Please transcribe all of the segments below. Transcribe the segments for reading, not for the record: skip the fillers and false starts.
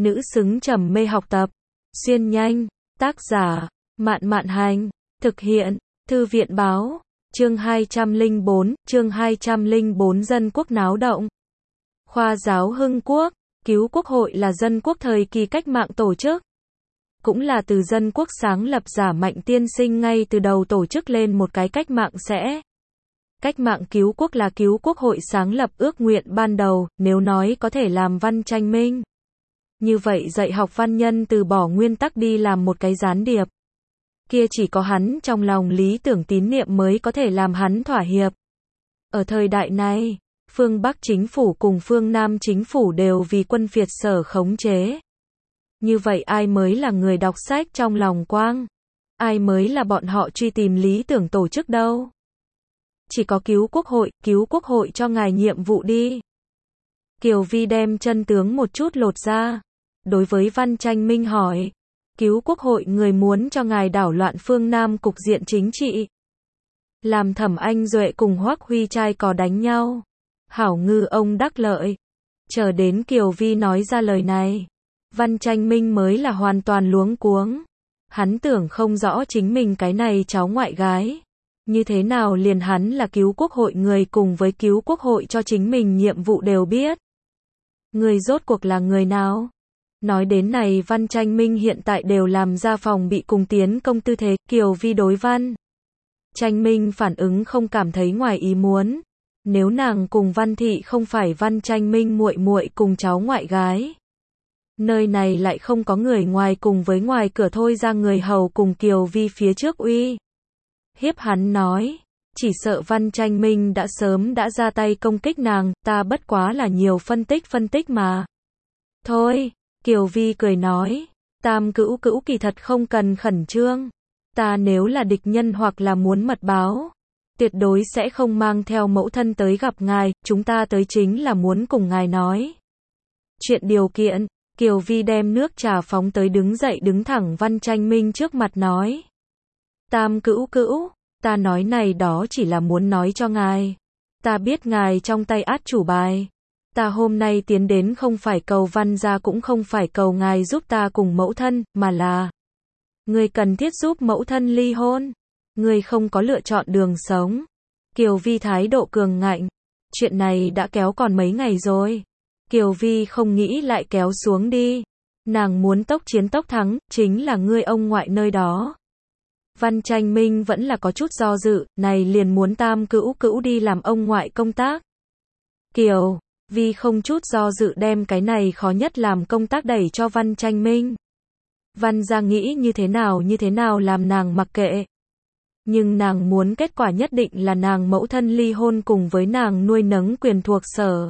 nữ xứng trầm mê học tập. Xuyên nhanh, tác giả, Mạn Mạn Hành, thực hiện, Thư viện báo, chương 204 dân quốc náo động. Khoa giáo Hưng Quốc, cứu quốc hội là dân quốc thời kỳ cách mạng tổ chức. Cũng là từ dân quốc sáng lập giả Mạnh tiên sinh ngay từ đầu tổ chức lên một cái cách mạng sẽ. Cách mạng cứu quốc là cứu quốc hội sáng lập ước nguyện ban đầu, nếu nói có thể làm văn tranh minh. Như vậy dạy học văn nhân từ bỏ nguyên tắc đi làm một cái gián điệp. Kia chỉ có hắn trong lòng lý tưởng tín niệm mới có thể làm hắn thỏa hiệp. Ở thời đại này, phương Bắc chính phủ cùng phương Nam chính phủ đều vì quân Việt sở khống chế. Như vậy ai mới là người đọc sách trong lòng quang? Ai mới là bọn họ truy tìm lý tưởng tổ chức đâu? Chỉ có cứu quốc hội cho ngài nhiệm vụ đi. Kiều Vi đem chân tướng một chút lột ra. Đối với Văn Tranh Minh hỏi, cứu quốc hội người muốn cho ngài đảo loạn phương Nam cục diện chính trị. Làm Thẩm Anh Duệ cùng Hoắc Huy trai cò đánh nhau. Hảo ngư ông đắc lợi. Chờ đến Kiều Vi nói ra lời này, Văn Tranh Minh mới là hoàn toàn luống cuống. Hắn tưởng không rõ chính mình cái này cháu ngoại gái. Như thế nào liền hắn là cứu quốc hội người cùng với cứu quốc hội cho chính mình nhiệm vụ đều biết. Người rốt cuộc là người nào? Nói đến này Văn Tranh Minh hiện tại đều làm ra phòng bị cùng tiến công tư thế. Kiều Vi đối Văn Tranh Minh phản ứng không cảm thấy ngoài ý muốn. Nếu nàng cùng Văn Thị không phải Văn Tranh Minh muội muội cùng cháu ngoại gái. Nơi này lại không có người ngoài cùng với ngoài cửa thôi ra người hầu cùng Kiều Vi phía trước uy hiếp hắn nói, chỉ sợ Văn Tranh Minh đã sớm đã ra tay công kích nàng, ta bất quá là nhiều phân tích mà. Thôi, Kiều Vi cười nói, Tam cữu kỳ thật không cần khẩn trương. Ta nếu là địch nhân hoặc là muốn mật báo, tuyệt đối sẽ không mang theo mẫu thân tới gặp ngài, chúng ta tới chính là muốn cùng ngài nói. Chuyện điều kiện, Kiều Vi đem nước trà phóng tới đứng dậy đứng thẳng Văn Tranh Minh trước mặt nói. Tam cữu, ta nói này đó chỉ là muốn nói cho ngài. Ta biết ngài trong tay át chủ bài. Ta hôm nay tiến đến không phải cầu Văn gia cũng không phải cầu ngài giúp ta cùng mẫu thân, mà là người cần thiết giúp mẫu thân ly hôn. Người không có lựa chọn đường sống. Kiều Vi thái độ cường ngạnh. Chuyện này đã kéo còn mấy ngày rồi. Kiều Vi không nghĩ lại kéo xuống đi. Nàng muốn tốc chiến tốc thắng, chính là ngươi ông ngoại nơi đó. Văn Tranh Minh vẫn là có chút do dự, này liền muốn Tam cữu đi làm ông ngoại công tác. Kiều Vi không chút do dự đem cái này khó nhất làm công tác đẩy cho Văn Tranh Minh. Văn gia nghĩ như thế nào làm nàng mặc kệ. Nhưng nàng muốn kết quả nhất định là nàng mẫu thân ly hôn cùng với nàng nuôi nấng quyền thuộc sở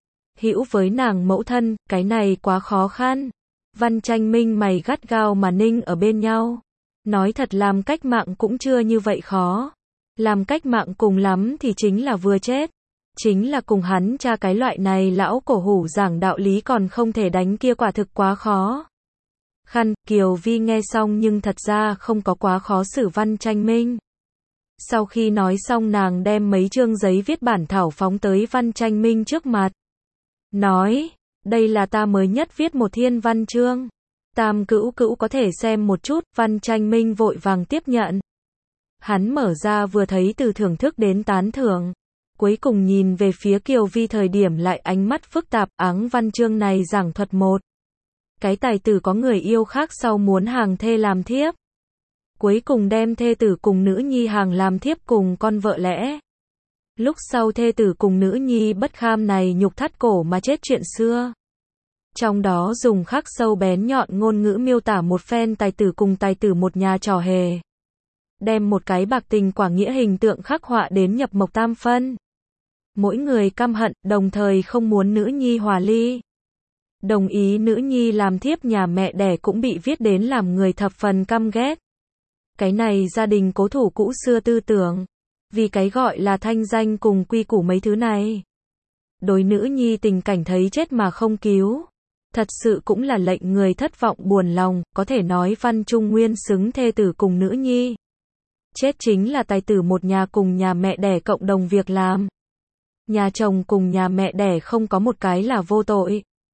hữu với nàng mẫu thân, cái này quá khó khăn. Văn Tranh Minh mày gắt gao mà ninh ở bên nhau. Nói thật làm cách mạng cũng chưa như vậy khó. Làm cách mạng cùng lắm thì chính là vừa chết. Chính là cùng hắn cha cái loại này lão cổ hủ giảng đạo lý còn không thể đánh kia quả thực quá khó. Kiều Vi nghe xong nhưng thật ra không có quá khó xử Văn Tranh Minh. Sau khi nói xong nàng đem mấy chương giấy viết bản thảo phóng tới Văn Tranh Minh trước mặt. Nói, đây là ta mới nhất viết một thiên văn chương. Tam cữu có thể xem một chút. Văn Tranh Minh vội vàng tiếp nhận. Hắn mở ra vừa thấy từ thưởng thức đến tán thưởng. Cuối cùng nhìn về phía Kiều Vi thời điểm lại ánh mắt phức tạp. Áng văn chương này giảng thuật một cái tài tử có người yêu khác sau muốn hàng thê làm thiếp. Cuối cùng đem thê tử cùng nữ nhi hàng làm thiếp cùng con vợ lẽ. Lúc sau thê tử cùng nữ nhi bất kham này nhục thắt cổ mà chết chuyện xưa. Trong đó dùng khắc sâu bén nhọn ngôn ngữ miêu tả một phen tài tử cùng tài tử một nhà trò hề. Đem một cái bạc tình quả nghĩa hình tượng khắc họa đến nhập mộc tam phân. Mỗi người căm hận, đồng thời không muốn nữ nhi hòa ly. Đồng ý nữ nhi làm thiếp nhà mẹ đẻ cũng bị viết đến làm người thập phần căm ghét. Cái này gia đình cố thủ cũ xưa tư tưởng. Vì cái gọi là thanh danh cùng quy củ mấy thứ này. Đối nữ nhi tình cảnh thấy chết mà không cứu. Thật sự cũng là lệnh người thất vọng buồn lòng, có thể nói Văn Trung Nguyên xứng thê tử cùng nữ nhi. Chết chính là tài tử một nhà cùng nhà mẹ đẻ cộng đồng việc làm. Nhà chồng cùng nhà mẹ đẻ không có một cái là vô tội.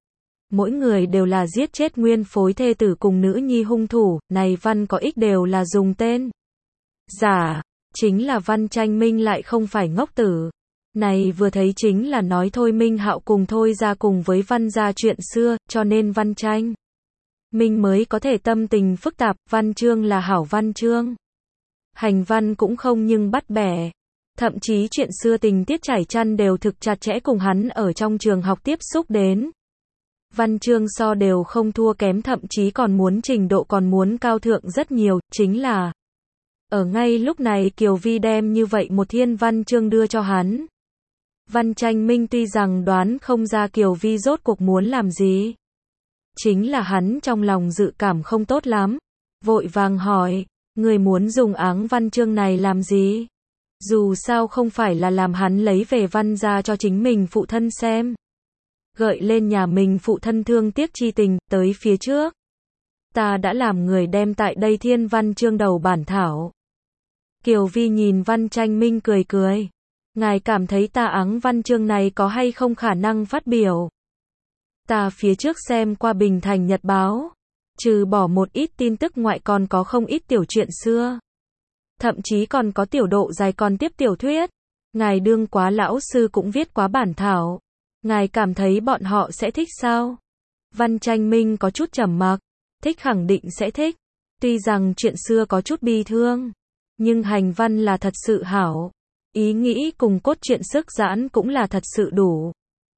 mỗi người đều là giết chết nguyên phối thê tử cùng nữ nhi hung thủ, này Văn có ích đều là dùng tên giả, chính là Văn Tranh Minh lại không phải ngốc tử. Này vừa thấy chính là nói Thôi Minh Hạo cùng Thôi ra cùng với Văn gia chuyện xưa, cho nên Văn Tranh Minh mới có thể tâm tình phức tạp, văn chương là hảo văn chương. Hành văn cũng không nhưng bắt bẻ. Thậm chí chuyện xưa tình tiết chảy chăn đều thực chặt chẽ cùng hắn ở trong trường học tiếp xúc đến. Văn chương so đều không thua kém, thậm chí còn muốn trình độ còn muốn cao thượng rất nhiều, chính là ở ngay lúc này Kiều Vi đem như vậy một thiên văn chương đưa cho hắn. Văn Tranh Minh tuy rằng đoán không ra Kiều Vi rốt cuộc muốn làm gì. Chính là hắn trong lòng dự cảm không tốt lắm. Vội vàng hỏi, người muốn dùng áng văn chương này làm gì? Dù sao không phải là làm hắn lấy về Văn ra cho chính mình phụ thân xem. Gợi lên nhà mình phụ thân thương tiếc chi tình, tới phía trước. Ta đã làm người đem tại đây thiên văn chương đầu bản thảo. Kiều Vi nhìn Văn Tranh Minh cười cười. Ngài cảm thấy ta áng văn chương này có hay không khả năng phát biểu? Ta phía trước xem qua Bình Thành Nhật báo. Trừ bỏ một ít tin tức ngoại còn có không ít tiểu truyện xưa. Thậm chí còn có tiểu độ dài còn tiếp tiểu thuyết. Ngài đương quá lão sư cũng viết quá bản thảo. Ngài cảm thấy bọn họ sẽ thích sao? Văn Tranh Minh có chút trầm mặc. Thích khẳng định sẽ thích. Tuy rằng chuyện xưa có chút bi thương. Nhưng hành văn là thật sự hảo. Ý nghĩ cùng cốt truyện sức giãn cũng là thật sự đủ.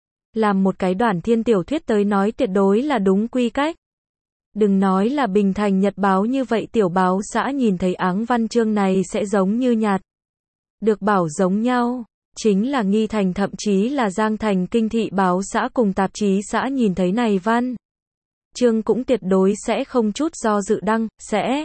Làm một cái đoàn thiên tiểu thuyết tới nói tuyệt đối là đúng quy cách. Đừng nói là Bình Thành Nhật báo như vậy, tiểu báo xã nhìn thấy áng văn chương này sẽ giống như nhạt. Được bảo giống nhau. Chính là Nghi Thành thậm chí là Giang Thành kinh thị báo xã cùng tạp chí xã nhìn thấy này văn chương cũng tuyệt đối sẽ không chút do dự đăng, sẽ.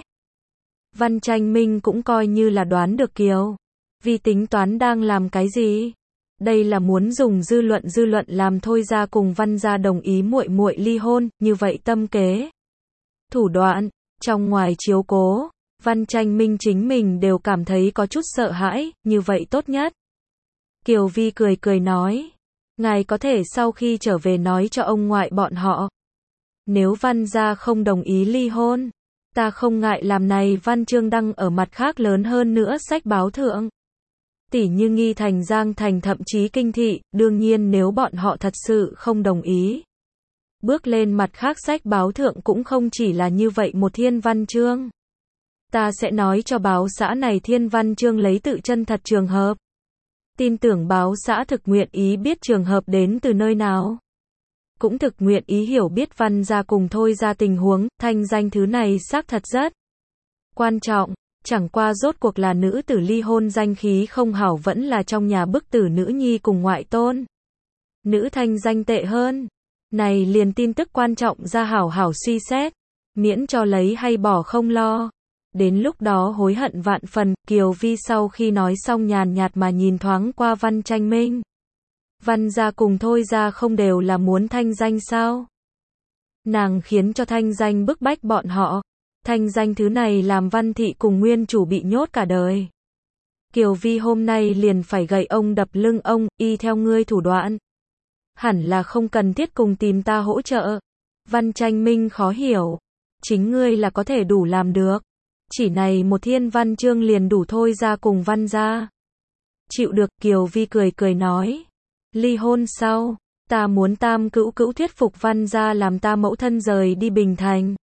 Văn Tranh Minh cũng coi như là đoán được Kiều Vi tính toán đang làm cái gì. Đây là muốn dùng dư luận làm Thôi ra cùng Văn gia đồng ý muội muội ly hôn, như vậy tâm kế. Thủ đoạn, trong ngoài chiếu cố, Văn Tranh Minh chính mình đều cảm thấy có chút sợ hãi, như vậy tốt nhất. Kiều Vi cười cười nói, ngài có thể sau khi trở về nói cho ông ngoại bọn họ. Nếu Văn gia không đồng ý ly hôn, ta không ngại làm này văn chương đăng ở mặt khác lớn hơn nữa sách báo thượng. Tỉ như Nghi Thành, Giang Thành thậm chí kinh thị, đương nhiên nếu bọn họ thật sự không đồng ý. Bước lên mặt khác sách báo thượng cũng không chỉ là như vậy một thiên văn chương. Ta sẽ nói cho báo xã này thiên văn chương lấy tự chân thật trường hợp. Tin tưởng báo xã thực nguyện ý biết trường hợp đến từ nơi nào. Cũng thực nguyện ý hiểu biết Văn gia cùng Thôi ra tình huống, thanh danh thứ này xác thật rất quan trọng. Chẳng qua rốt cuộc là nữ tử ly hôn danh khí không hảo vẫn là trong nhà bức tử nữ nhi cùng ngoại tôn. Nữ thanh danh tệ hơn. Này liền tin tức quan trọng ra hảo hảo suy xét. Miễn cho lấy hay bỏ không lo. Đến lúc đó hối hận vạn phần. Kiều Vi sau khi nói xong nhàn nhạt mà nhìn thoáng qua Văn Tranh Minh. Văn gia cùng Thôi ra không đều là muốn thanh danh sao? Nàng khiến cho thanh danh bức bách bọn họ. Thanh danh thứ này làm Văn thị cùng nguyên chủ bị nhốt cả đời. Kiều Vi hôm nay liền phải gậy ông đập lưng ông, y theo ngươi thủ đoạn. Hẳn là không cần thiết cùng tìm ta hỗ trợ. Văn Tranh Minh khó hiểu. Chính ngươi là có thể đủ làm được. Chỉ này một thiên văn chương liền đủ Thôi ra cùng Văn gia. Chịu được, Kiều Vi cười cười nói. Ly hôn sau, ta muốn Tam Cữu Cữu thuyết phục Văn gia làm ta mẫu thân rời đi Bình Thành.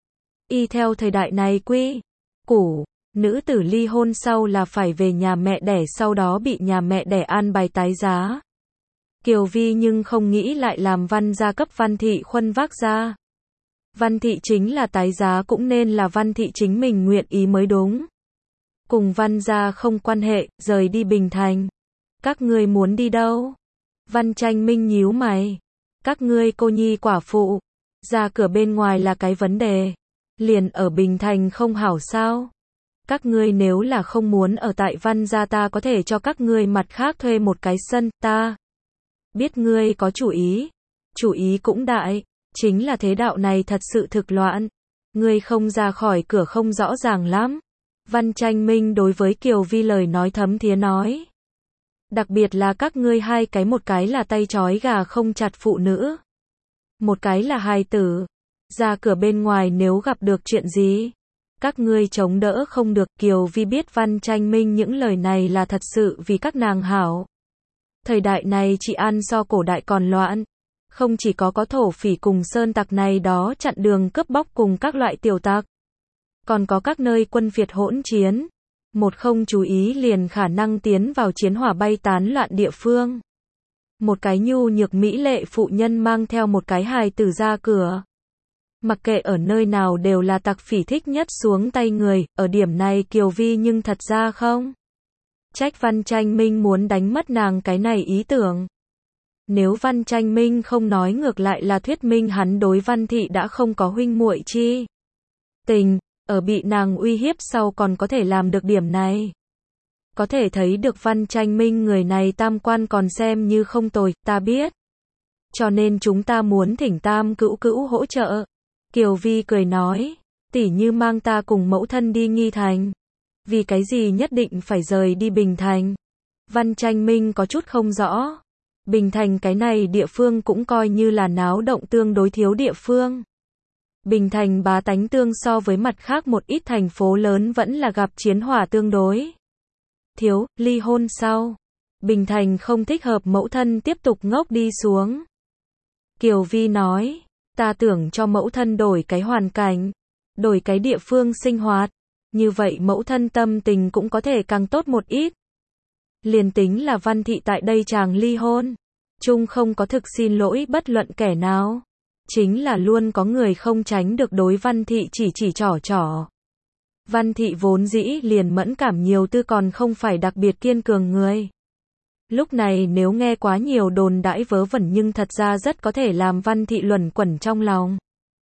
Y theo thời đại này quy củ, nữ tử ly hôn sau là phải về nhà mẹ đẻ, sau đó bị nhà mẹ đẻ an bài tái giá. Kiều Vi nhưng không nghĩ lại làm Văn gia cấp Văn thị khuân vác ra. Văn thị chính là tái giá cũng nên là Văn thị chính mình nguyện ý mới đúng. Cùng Văn gia không quan hệ, rời đi Bình Thành. Các ngươi muốn đi đâu? Văn Tranh Minh nhíu mày. Các ngươi cô nhi quả phụ, ra cửa bên ngoài là cái vấn đề. Liền ở Bình Thành không hảo sao? Các ngươi nếu là không muốn ở tại Văn gia ta có thể cho các ngươi mặt khác thuê một cái sân, ta biết ngươi có chủ ý cũng đại, chính là thế đạo này thật sự thực loạn. Ngươi không ra khỏi cửa không rõ ràng lắm. Văn Tranh Minh đối với Kiều Vi lời nói thấm thía nói. Đặc biệt là các ngươi hai cái, một cái là tay trói gà không chặt phụ nữ. một cái là hài tử. Ra cửa bên ngoài nếu gặp được chuyện gì, các ngươi chống đỡ không được. Kiều Vi biết Văn Tranh Minh những lời này là thật sự vì các nàng hảo. Thời đại này trị an so cổ đại còn loạn. Không chỉ có thổ phỉ cùng sơn tặc này đó chặn đường cướp bóc cùng các loại tiểu tặc. Còn có các nơi quân Việt hỗn chiến. Một không chú ý liền khả năng tiến vào chiến hỏa bay tán loạn địa phương. Một cái nhu nhược mỹ lệ phụ nhân mang theo một cái hài tử ra cửa. Mặc kệ ở nơi nào đều là tặc phỉ thích nhất xuống tay người, ở điểm này Kiều Vi nhưng thật ra không trách Văn Tranh Minh muốn đánh mất nàng cái này ý tưởng. Nếu Văn Tranh Minh không nói ngược lại là thuyết minh hắn đối Văn Thị đã không có huynh muội chi tình, ở bị nàng uy hiếp sau còn có thể làm được điểm này. Có thể thấy được Văn Tranh Minh người này tam quan còn xem như không tồi, ta biết. Cho nên chúng ta muốn thỉnh Tam Cữu Cữu hỗ trợ. Kiều Vi cười nói, tỉ như mang ta cùng mẫu thân đi Nghi Thành. Vì cái gì nhất định phải rời đi Bình Thành? Văn Tranh Minh có chút không rõ. Bình Thành cái này địa phương cũng coi như là náo động tương đối thiếu địa phương. Bình Thành bá tánh tương so với mặt khác một ít thành phố lớn vẫn là gặp chiến hỏa tương đối thiếu. Ly hôn sau, Bình Thành không thích hợp mẫu thân tiếp tục ngốc đi xuống. Kiều Vi nói, ta tưởng cho mẫu thân đổi cái hoàn cảnh, đổi cái địa phương sinh hoạt, như vậy mẫu thân tâm tình cũng có thể càng tốt một ít. Liền tính là Văn Thị tại đây chàng ly hôn, chung không có thực xin lỗi bất luận kẻ nào. Chính là luôn có người không tránh được đối Văn Thị chỉ trỏ trỏ. Văn Thị vốn dĩ liền mẫn cảm nhiều tư còn không phải đặc biệt kiên cường người. Lúc này nếu nghe quá nhiều đồn đãi vớ vẩn nhưng thật ra rất có thể làm Văn Thị luẩn quẩn trong lòng.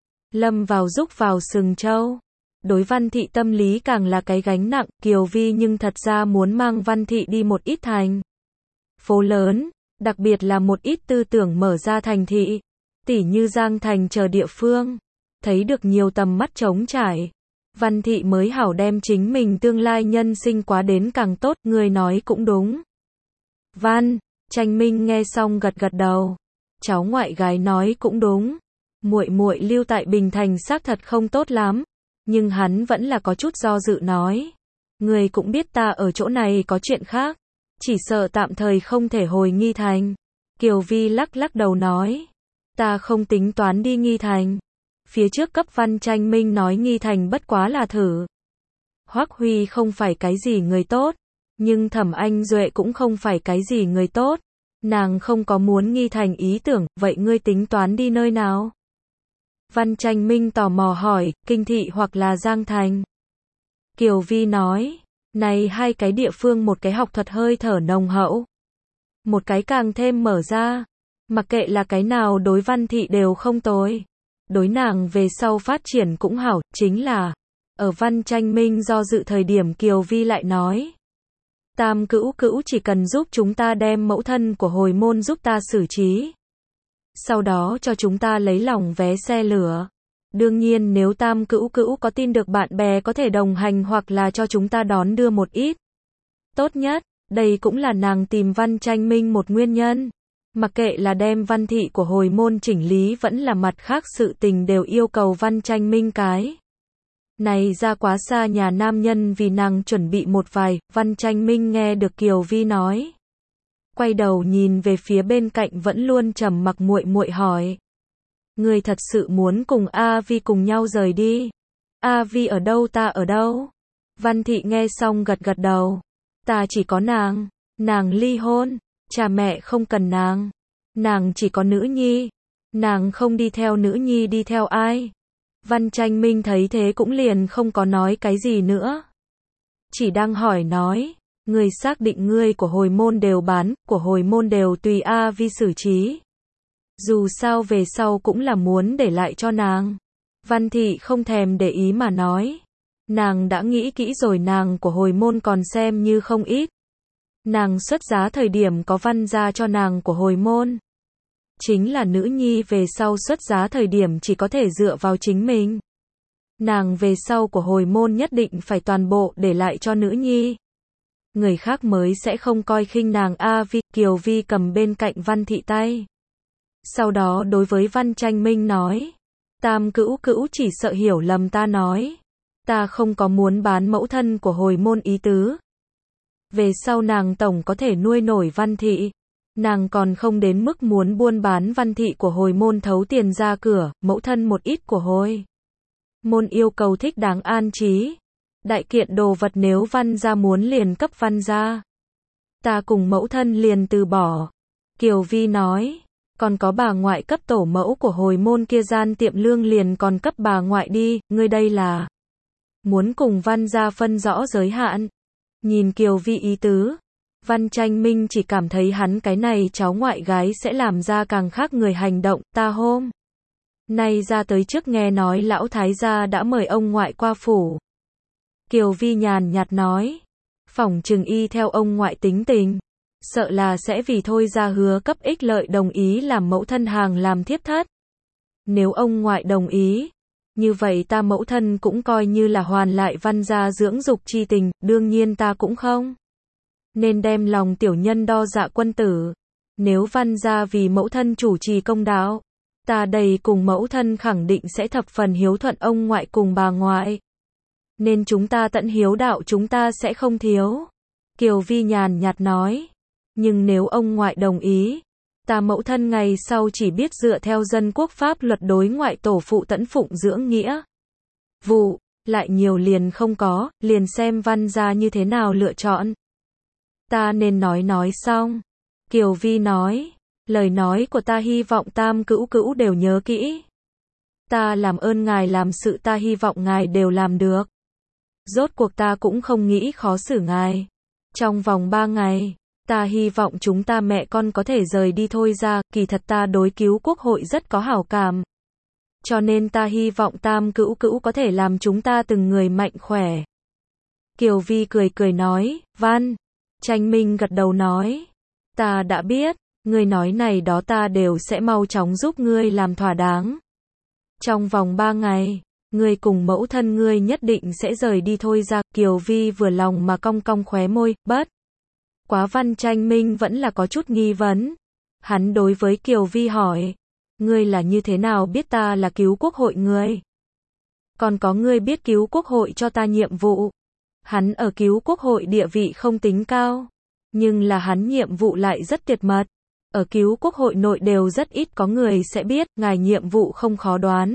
Lâm vào rúc vào sừng trâu. Đối Văn Thị tâm lý càng là cái gánh nặng. Kiều Vi nhưng thật ra muốn mang Văn Thị đi một ít thành phố lớn, đặc biệt là một ít tư tưởng mở ra thành thị, tỉ như Giang Thành chờ địa phương, thấy được nhiều tầm mắt trống trải. Văn Thị mới hảo đem chính mình tương lai nhân sinh quá đến càng tốt. Người nói cũng đúng. Văn Tranh Minh nghe xong gật gật đầu. Cháu ngoại gái nói cũng đúng. Muội muội lưu tại Bình Thành xác thật không tốt lắm, nhưng hắn vẫn là có chút do dự nói, người cũng biết ta ở chỗ này có chuyện khác, chỉ sợ tạm thời không thể hồi Nghi Thành. Kiều Vi lắc lắc đầu nói, ta không tính toán đi Nghi Thành. Phía trước cấp Văn Tranh Minh nói Nghi Thành bất quá là thử. Hoắc Huy không phải cái gì người tốt, nhưng Thẩm Anh Duệ cũng không phải cái gì người tốt. Nàng không có muốn Nghi Thành ý tưởng, vậy ngươi tính toán đi nơi nào? Văn Tranh Minh tò mò hỏi, Kinh Thị hoặc là Giang Thành. Kiều Vi nói, này hai cái địa phương một cái học thuật hơi thở nồng hậu, một cái càng thêm mở ra. Mặc kệ là cái nào đối Văn Thị đều không tồi. Đối nàng về sau phát triển cũng hảo, chính là, ở Văn Tranh Minh do dự thời điểm Kiều Vi lại nói, Tam Cữu Cữu chỉ cần giúp chúng ta đem mẫu thân của hồi môn giúp ta xử trí. Sau đó cho chúng ta lấy lòng vé xe lửa. Đương nhiên nếu Tam Cữu Cữu có tin được bạn bè có thể đồng hành hoặc là cho chúng ta đón đưa một ít. Tốt nhất, đây cũng là nàng tìm Văn Tranh Minh một nguyên nhân. Mặc kệ là đem Văn Thị của hồi môn chỉnh lý vẫn là mặt khác sự tình đều yêu cầu Văn Tranh Minh cái này ra quá xa nhà nam nhân vì nàng chuẩn bị một vài. Văn Tranh Minh nghe được Kiều Vi nói, quay đầu nhìn về phía bên cạnh vẫn luôn trầm mặc muội muội hỏi, người thật sự muốn cùng A Vi cùng nhau rời đi? A Vi ở đâu ta ở đâu? Văn Thị nghe xong gật gật đầu, ta chỉ có nàng ly hôn, cha mẹ không cần nàng chỉ có nữ nhi, nàng không đi theo nữ nhi đi theo ai? Văn Tranh Minh thấy thế cũng liền không có nói cái gì nữa, chỉ đang hỏi nói, người xác định ngươi của hồi môn đều bán, của hồi môn đều tùy A Vi xử trí. Dù sao về sau cũng là muốn để lại cho nàng. Văn Thị không thèm để ý mà nói, nàng đã nghĩ kỹ rồi, nàng của hồi môn còn xem như không ít. Nàng xuất giá thời điểm có Văn gia cho nàng của hồi môn. Chính là nữ nhi về sau xuất giá thời điểm chỉ có thể dựa vào chính mình. Nàng về sau của hồi môn nhất định phải toàn bộ để lại cho nữ nhi. Người khác mới sẽ không coi khinh nàng. A Vi. Kiều Vi cầm bên cạnh Văn Thị tay, Sau đó đối với Văn Tranh Minh nói, Tam Cữu Cữu chỉ sợ hiểu lầm ta nói, ta không có muốn bán mẫu thân của hồi môn ý tứ. Về sau nàng tổng có thể nuôi nổi Văn thị, nàng còn không đến mức muốn buôn bán Văn thị của hồi môn thấu tiền ra cửa, mẫu thân một ít của hồi môn yêu cầu thích đáng an trí. Đại kiện đồ vật nếu Văn gia muốn liền cấp Văn gia. Ta cùng mẫu thân liền từ bỏ. Kiều Vi nói, còn có bà ngoại cấp tổ mẫu của hồi môn kia gian tiệm lương liền còn cấp bà ngoại đi, ngươi đây là muốn cùng Văn gia phân rõ giới hạn. Nhìn Kiều Vi ý tứ, Văn Tranh Minh chỉ cảm thấy hắn cái này cháu ngoại gái sẽ làm ra càng khác người hành động. Ta hôm nay ra tới trước nghe nói lão thái gia đã mời ông ngoại qua phủ. Kiều Vi nhàn nhạt nói, phỏng chừng y theo ông ngoại tính tình, sợ là sẽ vì thôi ra hứa cấp ích lợi đồng ý làm mẫu thân hàng làm thiếp thất. Nếu ông ngoại đồng ý, như vậy ta mẫu thân cũng coi như là hoàn lại Văn gia dưỡng dục chi tình, đương nhiên ta cũng không nên đem lòng tiểu nhân đo dạ quân tử. Nếu Văn gia vì mẫu thân chủ trì công đạo, ta đầy cùng mẫu thân khẳng định sẽ thập phần hiếu thuận ông ngoại cùng bà ngoại. Nên chúng ta tận hiếu đạo chúng ta sẽ không thiếu. Kiều Vi nhàn nhạt nói, nhưng nếu ông ngoại đồng ý, ta mẫu thân ngày sau chỉ biết dựa theo dân quốc pháp luật đối ngoại tổ phụ tận phụng dưỡng nghĩa vụ, lại nhiều liền không có, liền xem Văn gia như thế nào lựa chọn. Ta nên nói xong. Kiều Vi nói, lời nói của ta hy vọng Tam Cữu Cữu đều nhớ kỹ. Ta làm ơn ngài làm sự ta hy vọng ngài đều làm được. Rốt cuộc ta cũng không nghĩ khó xử ngài. Trong vòng 3 ngày, ta hy vọng chúng ta mẹ con có thể rời đi thôi ra, kỳ thật ta đối Cứu Quốc hội rất có hảo cảm. Cho nên ta hy vọng Tam Cữu Cữu có thể làm chúng ta từng người mạnh khỏe. Kiều Vi cười cười nói, Văn Tranh Minh gật đầu nói, ta đã biết, ngươi nói này đó ta đều sẽ mau chóng giúp ngươi làm thỏa đáng. Trong vòng 3 ngày, ngươi cùng mẫu thân ngươi nhất định sẽ rời đi thôi ra. Kiều Vi vừa lòng mà cong cong khóe môi, bất quá Văn Tranh Minh vẫn là có chút nghi vấn. Hắn đối với Kiều Vi hỏi, ngươi là như thế nào biết ta là Cứu Quốc hội ngươi? Còn có ngươi biết Cứu Quốc hội cho ta nhiệm vụ? Hắn ở Cứu Quốc hội địa vị không tính cao, nhưng là hắn nhiệm vụ lại rất tuyệt mật. Ở Cứu Quốc hội nội đều rất ít có người sẽ biết, ngài nhiệm vụ không khó đoán.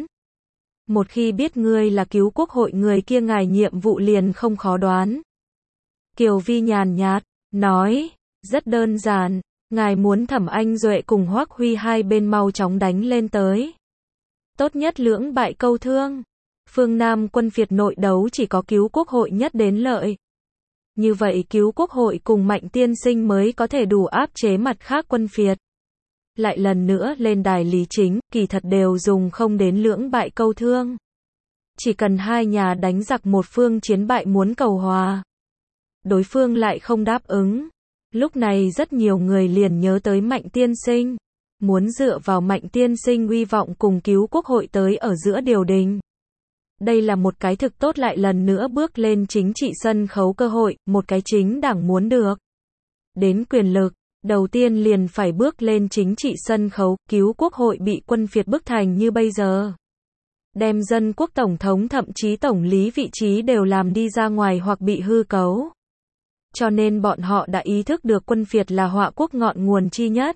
Một khi biết ngươi là Cứu Quốc hội người kia ngài nhiệm vụ liền không khó đoán. Kiều Vi nhàn nhạt nói, rất đơn giản, ngài muốn Thẩm Anh Duệ cùng Hoắc Huy hai bên mau chóng đánh lên tới. Tốt nhất lưỡng bại câu thương. Phương Nam quân phiệt nội đấu chỉ có Cứu Quốc hội nhất đến lợi. Như vậy Cứu Quốc hội cùng Mạnh tiên sinh mới có thể đủ áp chế mặt khác quân phiệt. Lại lần nữa lên đài lý chính, kỳ thật đều dùng không đến lưỡng bại câu thương. Chỉ cần hai nhà đánh giặc một phương chiến bại muốn cầu hòa. Đối phương lại không đáp ứng. Lúc này rất nhiều người liền nhớ tới Mạnh tiên sinh. Muốn dựa vào Mạnh tiên sinh uy vọng cùng Cứu Quốc hội tới ở giữa điều đình. Đây là một cái thực tốt lại lần nữa bước lên chính trị sân khấu cơ hội, một cái chính đảng muốn được đến quyền lực, đầu tiên liền phải bước lên chính trị sân khấu. Cứu Quốc hội bị quân phiệt bức thành như bây giờ. Đem dân quốc tổng thống thậm chí tổng lý vị trí đều làm đi ra ngoài hoặc bị hư cấu. Cho nên bọn họ đã ý thức được quân phiệt là họa quốc ngọn nguồn chi nhất.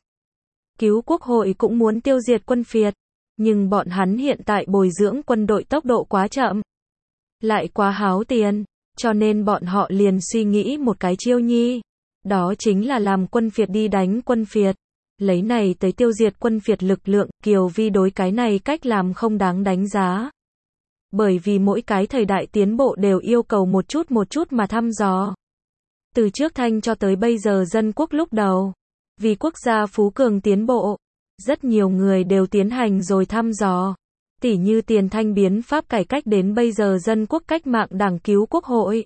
Cứu Quốc hội cũng muốn tiêu diệt quân phiệt. Nhưng bọn hắn hiện tại bồi dưỡng quân đội tốc độ quá chậm. Lại quá háo tiền. Cho nên bọn họ liền suy nghĩ một cái chiêu nhi. Đó chính là làm quân phiệt đi đánh quân phiệt. Lấy này tới tiêu diệt quân phiệt lực lượng. Kiều Vi đối cái này cách làm không đáng đánh giá. Bởi vì mỗi cái thời đại tiến bộ đều yêu cầu một chút mà thăm dò. Từ trước Thanh cho tới bây giờ dân quốc lúc đầu. Vì quốc gia phú cường tiến bộ. Rất nhiều người đều tiến hành rồi thăm dò. Tỉ như tiền Thanh biến pháp cải cách đến bây giờ dân quốc cách mạng đảng Cứu Quốc hội.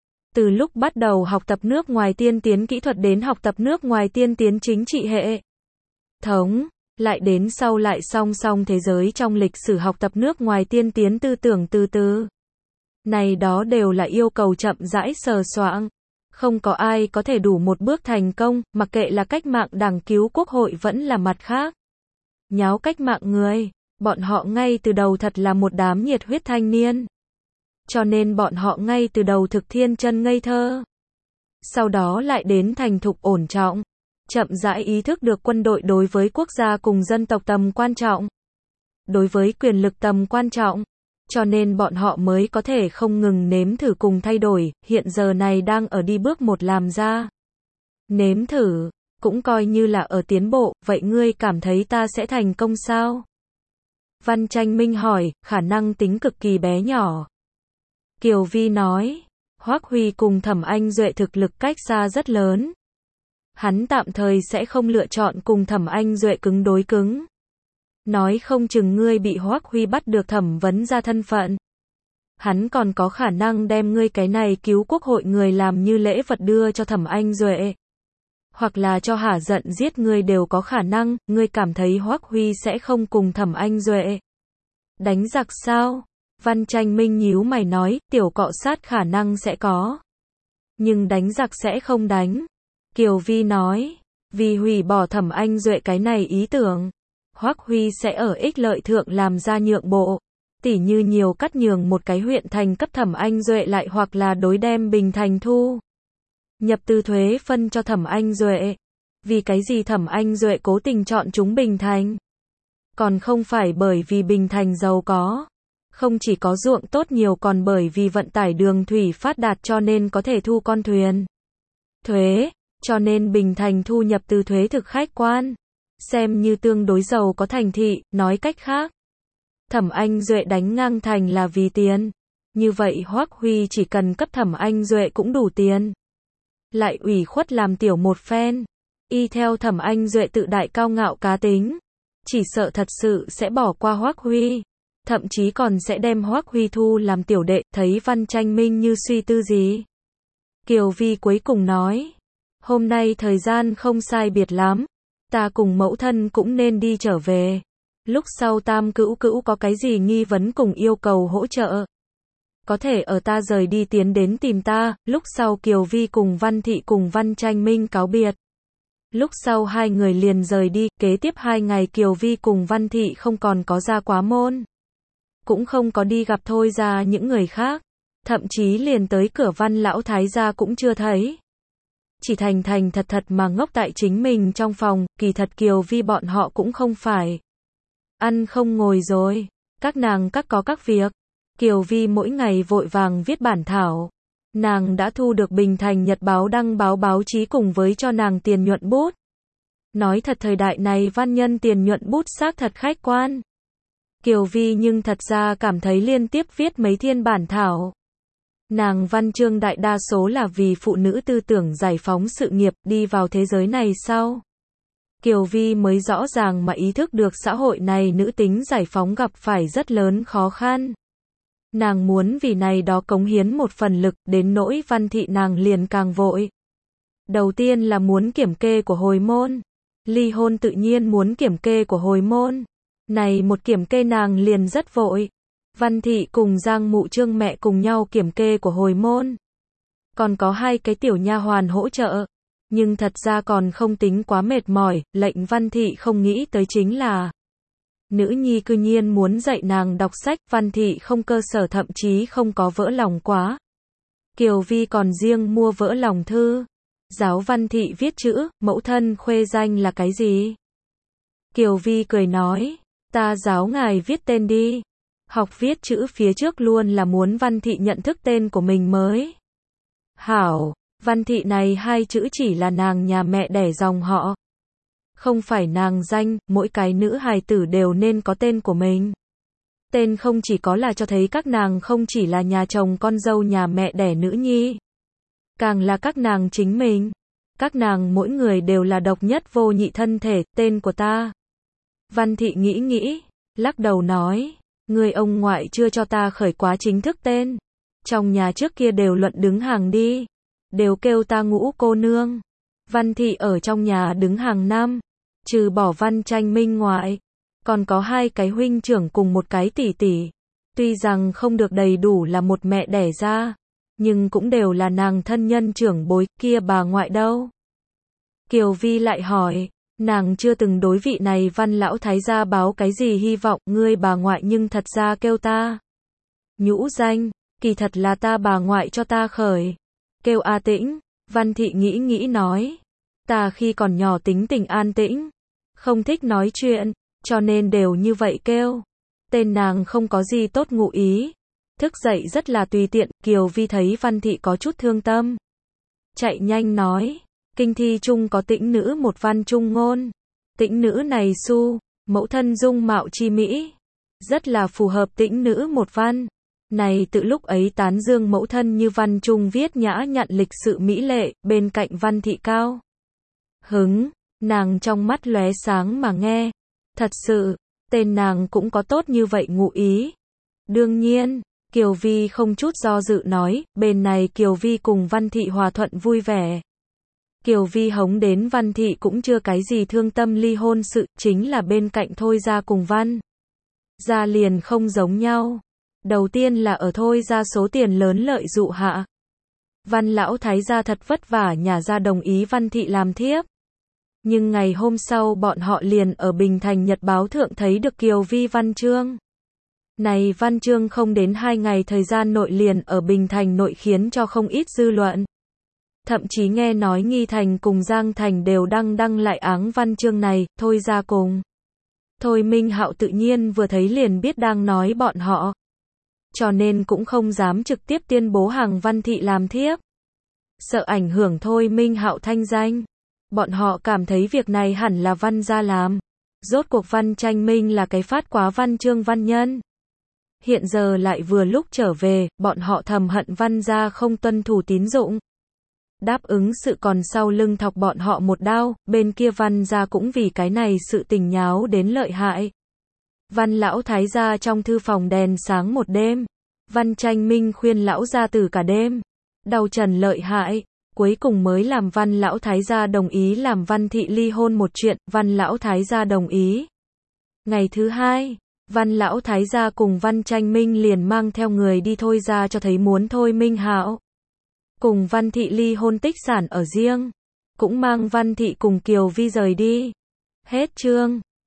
Từ lúc bắt đầu học tập nước ngoài tiên tiến kỹ thuật đến học tập nước ngoài tiên tiến chính trị hệ thống, lại đến sau lại song song thế giới trong lịch sử học tập nước ngoài tiên tiến tư tưởng từ từ. Này đó đều là yêu cầu chậm rãi sờ soạng. Không có ai có thể đủ một bước thành công, mặc kệ là cách mạng đảng Cứu Quốc hội vẫn là mặt khác. nháo cách mạng người. Bọn họ ngay từ đầu thật là một đám nhiệt huyết thanh niên. Cho nên bọn họ ngay từ đầu thực thiên chân ngây thơ. Sau đó lại đến thành thục ổn trọng. Chậm rãi ý thức được quân đội đối với quốc gia cùng dân tộc tầm quan trọng. Đối với quyền lực tầm quan trọng. Cho nên bọn họ mới có thể không ngừng nếm thử cùng thay đổi, hiện giờ này đang ở đi bước một làm ra. Nếm thử, cũng coi như là ở tiến bộ, vậy ngươi cảm thấy ta sẽ thành công sao? Văn Tranh Minh hỏi, khả năng tính cực kỳ bé nhỏ. Kiều Vi nói, Hoắc Huy cùng Thẩm Anh Duệ thực lực cách xa rất lớn. Hắn tạm thời sẽ không lựa chọn cùng Thẩm Anh Duệ cứng đối cứng. Nói không chừng ngươi bị Hoắc Huy bắt được thẩm vấn ra thân phận. Hắn còn có khả năng đem ngươi cái này cứu quốc hội người làm như lễ vật đưa cho Thẩm Anh Duệ. Hoặc là cho hả giận giết ngươi đều có khả năng, ngươi cảm thấy Hoắc Huy sẽ không cùng Thẩm Anh Duệ đánh giặc sao? Văn Tranh Minh nhíu mày nói, tiểu cọ sát khả năng sẽ có. Nhưng đánh giặc sẽ không đánh. Kiều Vi nói, vì hủy bỏ Thẩm Anh Duệ cái này ý tưởng. Hoắc Huy sẽ ở ích lợi thượng làm ra nhượng bộ. Tỉ như nhiều cắt nhường một cái huyện thành cấp Thẩm Anh Duệ lại hoặc là đối đem Bình Thành thu nhập từ thuế phân cho Thẩm Anh Duệ. Vì cái gì Thẩm Anh Duệ cố tình chọn chúng Bình Thành? Còn không phải bởi vì Bình Thành giàu có. Không chỉ có ruộng tốt nhiều còn bởi vì vận tải đường thủy phát đạt cho nên có thể thu con thuyền thuế, cho nên Bình Thành thu nhập từ thuế thực khách quan. Xem như tương đối giàu có thành thị, nói cách khác. Thẩm Anh Duệ đánh ngang thành là vì tiền. Như vậy Hoắc Huy chỉ cần cấp Thẩm Anh Duệ cũng đủ tiền. Lại ủy khuất làm tiểu một phen. Y theo Thẩm Anh Duệ tự đại cao ngạo cá tính. Chỉ sợ thật sự sẽ bỏ qua Hoắc Huy. Thậm chí còn sẽ đem Hoắc Huy thu làm tiểu đệ, thấy Văn Tranh Minh như suy tư gì. Kiều Vi cuối cùng nói. Hôm nay thời gian không sai biệt lắm. Ta cùng mẫu thân cũng nên đi trở về. Lúc sau Tam Cữu Cữu có cái gì nghi vấn cùng yêu cầu hỗ trợ. Có thể ở ta rời đi tiến đến tìm ta, lúc sau Kiều Vi cùng Văn Thị cùng Văn Tranh Minh cáo biệt. Lúc sau hai người liền rời đi, kế tiếp 2 ngày Kiều Vi cùng Văn Thị không còn có ra quá môn. Cũng không có đi gặp Thôi ra những người khác. Thậm chí liền tới cửa Văn Lão Thái gia cũng chưa thấy. Chỉ thành thành thật thật mà ngốc tại chính mình trong phòng, kỳ thật Kiều Vi bọn họ cũng không phải. Ăn không ngồi rồi. Các nàng các có các việc. Kiều Vi mỗi ngày vội vàng viết bản thảo. Nàng đã thu được Bình Thành Nhật báo đăng báo báo chí cùng với cho nàng tiền nhuận bút. Nói thật thời đại này văn nhân tiền nhuận bút xác thật khách quan. Kiều Vi nhưng thật ra cảm thấy liên tiếp viết mấy thiên bản thảo. Nàng văn chương đại đa số là vì phụ nữ tư tưởng giải phóng sự nghiệp đi vào thế giới này sau. Kiều Vi mới rõ ràng mà ý thức được xã hội này nữ tính giải phóng gặp phải rất lớn khó khăn. Nàng muốn vì này đó cống hiến một phần lực, đến nỗi Văn Thị nàng liền càng vội. Đầu tiên là muốn kiểm kê của hồi môn. Ly hôn tự nhiên muốn kiểm kê của hồi môn. Này một kiểm kê nàng liền rất vội. Văn Thị cùng Giang Mụ Trương mẹ cùng nhau kiểm kê của hồi môn. Còn có 2 cái tiểu nha hoàn hỗ trợ. Nhưng thật ra còn không tính quá mệt mỏi, lệnh Văn Thị không nghĩ tới chính là nữ nhi cư nhiên muốn dạy nàng đọc sách, Văn Thị không cơ sở thậm chí không có vỡ lòng quá. Kiều Vi còn riêng mua vỡ lòng thư. Giáo Văn Thị viết chữ, mẫu thân khuê danh là cái gì? Kiều Vi cười nói, ta giáo ngài viết tên đi. Học viết chữ phía trước luôn là muốn Văn Thị nhận thức tên của mình mới. Hảo, Văn Thị này 2 chữ chỉ là nàng nhà mẹ đẻ dòng họ. Không phải nàng danh, mỗi cái nữ hài tử đều nên có tên của mình. Tên không chỉ có là cho thấy các nàng không chỉ là nhà chồng con dâu nhà mẹ đẻ nữ nhi. Càng là các nàng chính mình. Các nàng mỗi người đều là độc nhất vô nhị thân thể, tên của ta. Văn Thị nghĩ, lắc đầu nói, người ông ngoại chưa cho ta khởi quá chính thức tên. Trong nhà trước kia đều luận đứng hàng đi. Đều kêu ta Ngũ cô nương. Văn Thị ở trong nhà đứng hàng năm. Trừ bỏ Văn Tranh Minh ngoại. Còn có 2 cái huynh trưởng cùng một cái tỷ tỷ. Tuy rằng không được đầy đủ là một mẹ đẻ ra. Nhưng cũng đều là nàng thân nhân trưởng bối, kia bà ngoại đâu? Kiều Vi lại hỏi, Nàng chưa từng đối vị này Văn lão thái gia báo cái gì hy vọng, ngươi bà ngoại nhưng thật ra kêu ta nhũ danh, kỳ thật là ta bà ngoại cho ta khởi. Kêu A Tĩnh, Văn Thị nghĩ nghĩ nói. Ta khi còn nhỏ tính tình an tĩnh, không thích nói chuyện, cho nên đều như vậy kêu. Tên nàng không có gì tốt ngụ ý. Thức dậy rất là tùy tiện, Kiều Vi thấy Văn Thị có chút thương tâm. Chạy nhanh nói, kinh thi chung có tĩnh nữ một văn trung ngôn. Tĩnh nữ này su, mẫu thân dung mạo chi mỹ. Rất là phù hợp tĩnh nữ một văn. Này tự lúc ấy tán dương mẫu thân như văn trung viết nhã nhặn lịch sự mỹ lệ, bên cạnh Văn Thị cao hứng, nàng trong mắt lóe sáng mà nghe. Thật sự, tên nàng cũng có tốt như vậy ngụ ý. Đương nhiên, Kiều Vi không chút do dự nói, bên này Kiều Vi cùng Văn Thị hòa thuận vui vẻ. Kiều Vi hống đến Văn Thị cũng chưa cái gì thương tâm ly hôn sự, chính là bên cạnh Thôi Gia cùng Văn Gia liền không giống nhau. Đầu tiên là ở Thôi Gia số tiền lớn lợi dụ hạ. Văn lão thái gia thật vất vả nhà ra đồng ý Văn Thị làm thiếp. Nhưng ngày hôm sau bọn họ liền ở Bình Thành Nhật báo thượng thấy được Kiều Vi văn chương. Này văn chương không đến 2 ngày thời gian nội liền ở Bình Thành nội khiến cho không ít dư luận. Thậm chí nghe nói Nghi Thành cùng Giang Thành đều đăng lại áng văn chương này, Thôi Gia cùng Thôi Minh Hạo tự nhiên vừa thấy liền biết đang nói bọn họ. Cho nên cũng không dám trực tiếp tuyên bố hàng Văn Thị làm thiếp. Sợ ảnh hưởng Thôi Minh Hạo thanh danh. Bọn họ cảm thấy việc này hẳn là Văn gia làm. Rốt cuộc Văn Tranh Minh là cái phát quá văn chương văn nhân. Hiện giờ lại vừa lúc trở về, bọn họ thầm hận Văn gia không tuân thủ tín dụng. Đáp ứng sự còn sau lưng thọc bọn họ một đao, bên kia Văn gia cũng vì cái này sự tình nháo đến lợi hại. Văn lão thái gia trong thư phòng đèn sáng một đêm. Văn Tranh Minh khuyên lão gia tử cả đêm. Đau trần lợi hại. Cuối cùng mới làm Văn lão thái gia đồng ý làm Văn Thị ly hôn một chuyện, Văn lão thái gia đồng ý. Ngày thứ hai, Văn lão thái gia cùng Văn Tranh Minh liền mang theo người đi Thôi Gia cho thấy muốn Thôi Minh Hạo cùng Văn Thị ly hôn tích sản ở riêng, cũng mang Văn Thị cùng Kiều Vi rời đi. Hết chương.